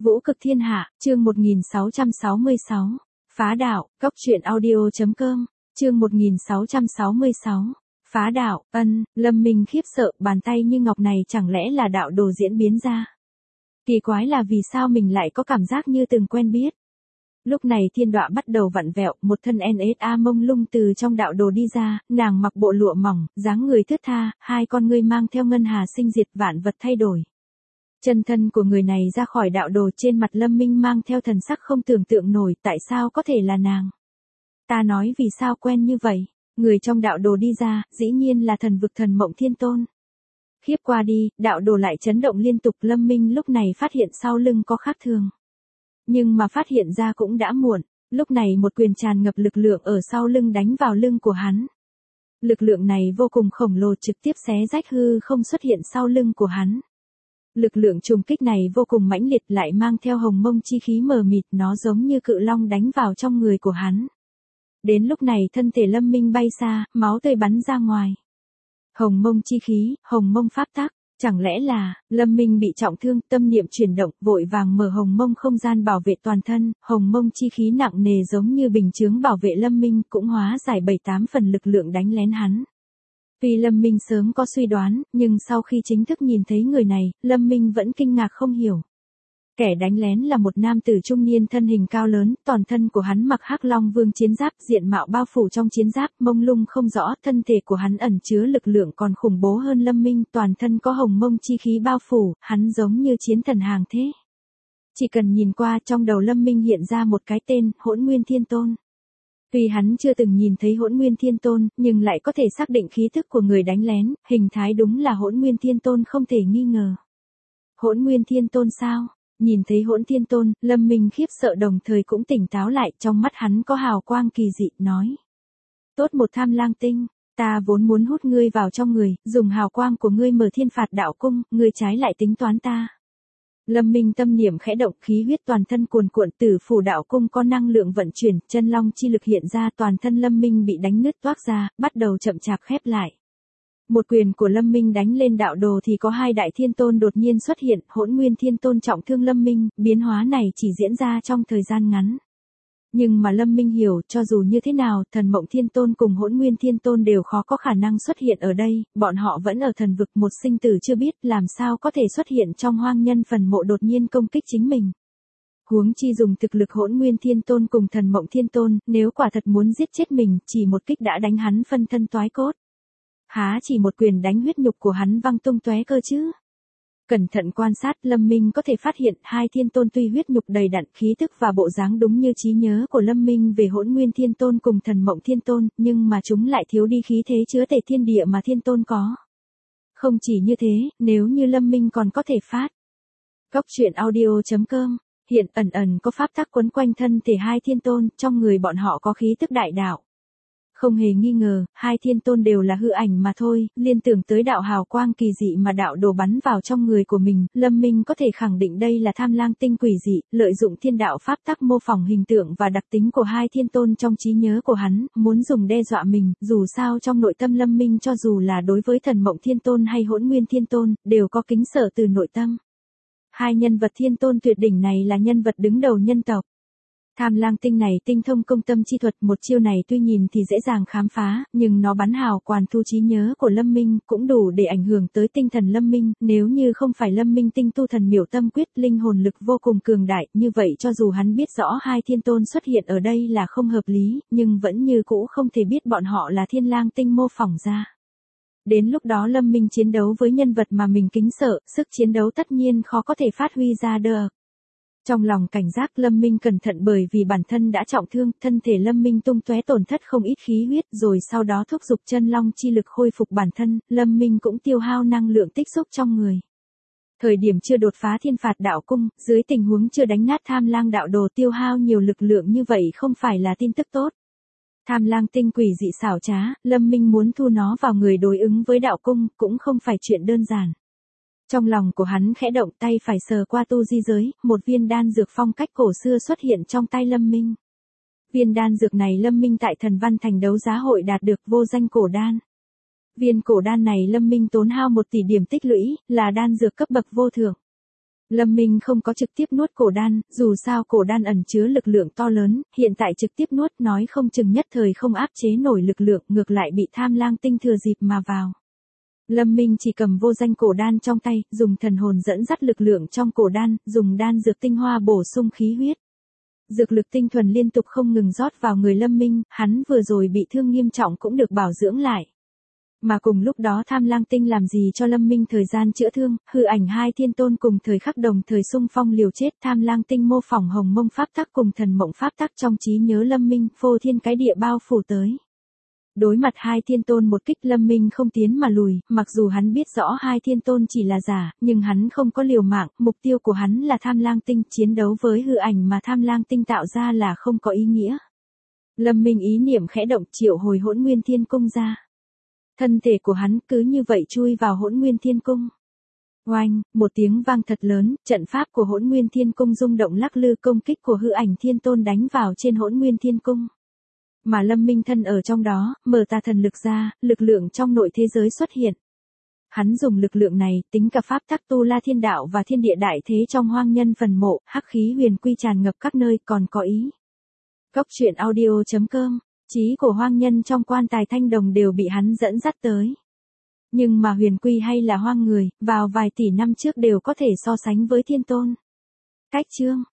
Vũ cực thiên hạ, chương 1666. Phá đạo, góc truyện audio.com, chương 1666. Phá đạo, Lâm Minh khiếp sợ, bàn tay như ngọc này chẳng lẽ là đạo đồ diễn biến ra. Kỳ quái là vì sao mình lại có cảm giác như từng quen biết. Lúc này thiên đọa bắt đầu vặn vẹo, một thân NSA mông lung từ trong đạo đồ đi ra, nàng mặc bộ lụa mỏng, dáng người thướt tha, hai con ngươi mang theo ngân hà sinh diệt vạn vật thay đổi. Chân thân của người này ra khỏi đạo đồ, trên mặt Lâm Minh mang theo thần sắc không tưởng tượng nổi, tại sao có thể là nàng. Ta nói vì sao quen như vậy, người trong đạo đồ đi ra, dĩ nhiên là thần vực thần Mộng Thiên Tôn. Khiếp qua đi, đạo đồ lại chấn động liên tục, Lâm Minh lúc này phát hiện sau lưng có khác thường. Nhưng mà phát hiện ra cũng đã muộn, lúc này một quyền tràn ngập lực lượng ở sau lưng đánh vào lưng của hắn. Lực lượng này vô cùng khổng lồ, trực tiếp xé rách hư không xuất hiện sau lưng của hắn. Lực lượng trùng kích này vô cùng mãnh liệt, lại mang theo hồng mông chi khí mờ mịt, nó giống như cự long đánh vào trong người của hắn. Đến lúc này thân thể Lâm Minh bay xa, máu tươi bắn ra ngoài. Hồng mông chi khí, hồng mông pháp tắc, chẳng lẽ là, Lâm Minh bị trọng thương, tâm niệm chuyển động, vội vàng mở hồng mông không gian bảo vệ toàn thân, hồng mông chi khí nặng nề giống như bình chướng bảo vệ Lâm Minh, cũng hóa giải 7-8 phần lực lượng đánh lén hắn. Vì Lâm Minh sớm có suy đoán, nhưng sau khi chính thức nhìn thấy người này, Lâm Minh vẫn kinh ngạc không hiểu. Kẻ đánh lén là một nam tử trung niên thân hình cao lớn, toàn thân của hắn mặc Hắc Long Vương chiến giáp, diện mạo bao phủ trong chiến giáp, mông lung không rõ, thân thể của hắn ẩn chứa lực lượng còn khủng bố hơn Lâm Minh, toàn thân có hồng mông chi khí bao phủ, hắn giống như chiến thần hàng thế. Chỉ cần nhìn qua, trong đầu Lâm Minh hiện ra một cái tên, Hỗn Nguyên Thiên Tôn. Tuy hắn chưa từng nhìn thấy Hỗn Nguyên Thiên Tôn, nhưng lại có thể xác định khí thức của người đánh lén, hình thái đúng là Hỗn Nguyên Thiên Tôn không thể nghi ngờ. Hỗn Nguyên Thiên Tôn sao? Nhìn thấy Hỗn Thiên Tôn, Lâm Minh khiếp sợ đồng thời cũng tỉnh táo lại, trong mắt hắn có hào quang kỳ dị, nói. Tốt một Tham Lang Tinh, ta vốn muốn hút ngươi vào trong người, dùng hào quang của ngươi mở Thiên Phạt Đạo Cung, ngươi trái lại tính toán ta. Lâm Minh tâm niệm khẽ động, khí huyết toàn thân cuồn cuộn, Tử Phủ Đạo Cung có năng lượng vận chuyển, chân long chi lực hiện ra, toàn thân Lâm Minh bị đánh nứt toác ra, bắt đầu chậm chạp khép lại. Một quyền của Lâm Minh đánh lên đạo đồ thì có hai đại thiên tôn đột nhiên xuất hiện, Hỗn Nguyên Thiên Tôn trọng thương Lâm Minh, biến hóa này chỉ diễn ra trong thời gian ngắn. Nhưng mà Lâm Minh hiểu, cho dù như thế nào, thần Mộng Thiên Tôn cùng Hỗn Nguyên Thiên Tôn đều khó có khả năng xuất hiện ở đây, bọn họ vẫn ở thần vực, một sinh tử chưa biết, làm sao có thể xuất hiện trong hoang nhân phần mộ đột nhiên công kích chính mình. Huống chi dùng thực lực Hỗn Nguyên Thiên Tôn cùng thần Mộng Thiên Tôn, nếu quả thật muốn giết chết mình, chỉ một kích đã đánh hắn phân thân toái cốt. Há chỉ một quyền đánh huyết nhục của hắn văng tung tóe cơ chứ. Cẩn thận quan sát, Lâm Minh có thể phát hiện hai thiên tôn tuy huyết nhục đầy đặn, khí thức và bộ dáng đúng như trí nhớ của Lâm Minh về Hỗn Nguyên Thiên Tôn cùng thần Mộng Thiên Tôn, nhưng mà chúng lại thiếu đi khí thế chứa tề thiên địa mà thiên tôn có. Không chỉ như thế, nếu như Lâm Minh còn có thể phát. Góc truyện audio.com, hiện ẩn có pháp tắc quấn quanh thân thể hai thiên tôn, trong người bọn họ có khí tức đại đạo. Không hề nghi ngờ, hai thiên tôn đều là hư ảnh mà thôi, liên tưởng tới đạo hào quang kỳ dị mà đạo đồ bắn vào trong người của mình, Lâm Minh có thể khẳng định đây là Tham Lang Tinh quỷ dị, lợi dụng thiên đạo pháp tắc mô phỏng hình tượng và đặc tính của hai thiên tôn trong trí nhớ của hắn, muốn dùng đe dọa mình, dù sao trong nội tâm Lâm Minh cho dù là đối với thần Mộng Thiên Tôn hay Hỗn Nguyên Thiên Tôn, đều có kính sợ từ nội tâm. Hai nhân vật thiên tôn tuyệt đỉnh này là nhân vật đứng đầu nhân tộc. Tham Lang Tinh này tinh thông công tâm chi thuật, một chiêu này tuy nhìn thì dễ dàng khám phá, nhưng nó bắn hào quang thu trí nhớ của Lâm Minh, cũng đủ để ảnh hưởng tới tinh thần Lâm Minh, nếu như không phải Lâm Minh tinh tu thần miểu tâm quyết, linh hồn lực vô cùng cường đại, như vậy cho dù hắn biết rõ hai thiên tôn xuất hiện ở đây là không hợp lý, nhưng vẫn như cũ không thể biết bọn họ là Thiên Lang Tinh mô phỏng ra. Đến lúc đó Lâm Minh chiến đấu với nhân vật mà mình kính sợ, sức chiến đấu tất nhiên khó có thể phát huy ra được. Trong lòng cảnh giác, Lâm Minh cẩn thận bởi vì bản thân đã trọng thương, thân thể Lâm Minh tung tóe tổn thất không ít khí huyết, rồi sau đó thúc giục chân long chi lực khôi phục bản thân, Lâm Minh cũng tiêu hao năng lượng tích xúc trong người. Thời điểm chưa đột phá Thiên Phạt Đạo Cung, dưới tình huống chưa đánh nát Tham Lang đạo đồ, tiêu hao nhiều lực lượng như vậy không phải là tin tức tốt. Tham Lang Tinh quỷ dị xảo trá, Lâm Minh muốn thu nó vào người đối ứng với đạo cung, cũng không phải chuyện đơn giản. Trong lòng của hắn khẽ động, tay phải sờ qua tu di giới, một viên đan dược phong cách cổ xưa xuất hiện trong tay Lâm Minh. Viên đan dược này Lâm Minh tại Thần Văn Thành đấu giá hội đạt được, vô danh cổ đan. Viên cổ đan này Lâm Minh tốn hao 1 tỷ điểm tích lũy, là đan dược cấp bậc vô thượng. Lâm Minh không có trực tiếp nuốt cổ đan, dù sao cổ đan ẩn chứa lực lượng to lớn, hiện tại trực tiếp nuốt nói không chừng nhất thời không áp chế nổi lực lượng, ngược lại bị Tham Lang Tinh thừa dịp mà vào. Lâm Minh chỉ cầm vô danh cổ đan trong tay, dùng thần hồn dẫn dắt lực lượng trong cổ đan, dùng đan dược tinh hoa bổ sung khí huyết. Dược lực tinh thuần liên tục không ngừng rót vào người Lâm Minh, hắn vừa rồi bị thương nghiêm trọng cũng được bảo dưỡng lại. Mà cùng lúc đó Tham Lang Tinh làm gì cho Lâm Minh thời gian chữa thương, hư ảnh hai thiên tôn cùng thời khắc đồng thời xung phong liều chết. Tham Lang Tinh mô phỏng hồng mông pháp tắc cùng thần mộng pháp tắc trong trí nhớ Lâm Minh, phô thiên cái địa bao phủ tới. Đối mặt hai thiên tôn một kích, Lâm Minh không tiến mà lùi, mặc dù hắn biết rõ hai thiên tôn chỉ là giả, nhưng hắn không có liều mạng, mục tiêu của hắn là Tham Lang Tinh, chiến đấu với hư ảnh mà Tham Lang Tinh tạo ra là không có ý nghĩa. Lâm Minh ý niệm khẽ động, triệu hồi Hỗn Nguyên Thiên Cung ra. Thân thể của hắn cứ như vậy chui vào Hỗn Nguyên Thiên Cung. Oanh, một tiếng vang thật lớn, trận pháp của Hỗn Nguyên Thiên Cung rung động lắc lư, công kích của hư ảnh thiên tôn đánh vào trên Hỗn Nguyên Thiên Cung. Mà Lâm Minh thân ở trong đó, mở tà thần lực ra, lực lượng trong nội thế giới xuất hiện. Hắn dùng lực lượng này, tính cả pháp tắc tu la thiên đạo và thiên địa đại thế trong hoang nhân phần mộ, hắc khí huyền quy tràn ngập các nơi, còn có ý. Cốc truyện audio.com, trí của hoang nhân trong quan tài thanh đồng đều bị hắn dẫn dắt tới. Nhưng mà huyền quy hay là hoang người, vào vài tỷ năm trước đều có thể so sánh với thiên tôn. Cách chương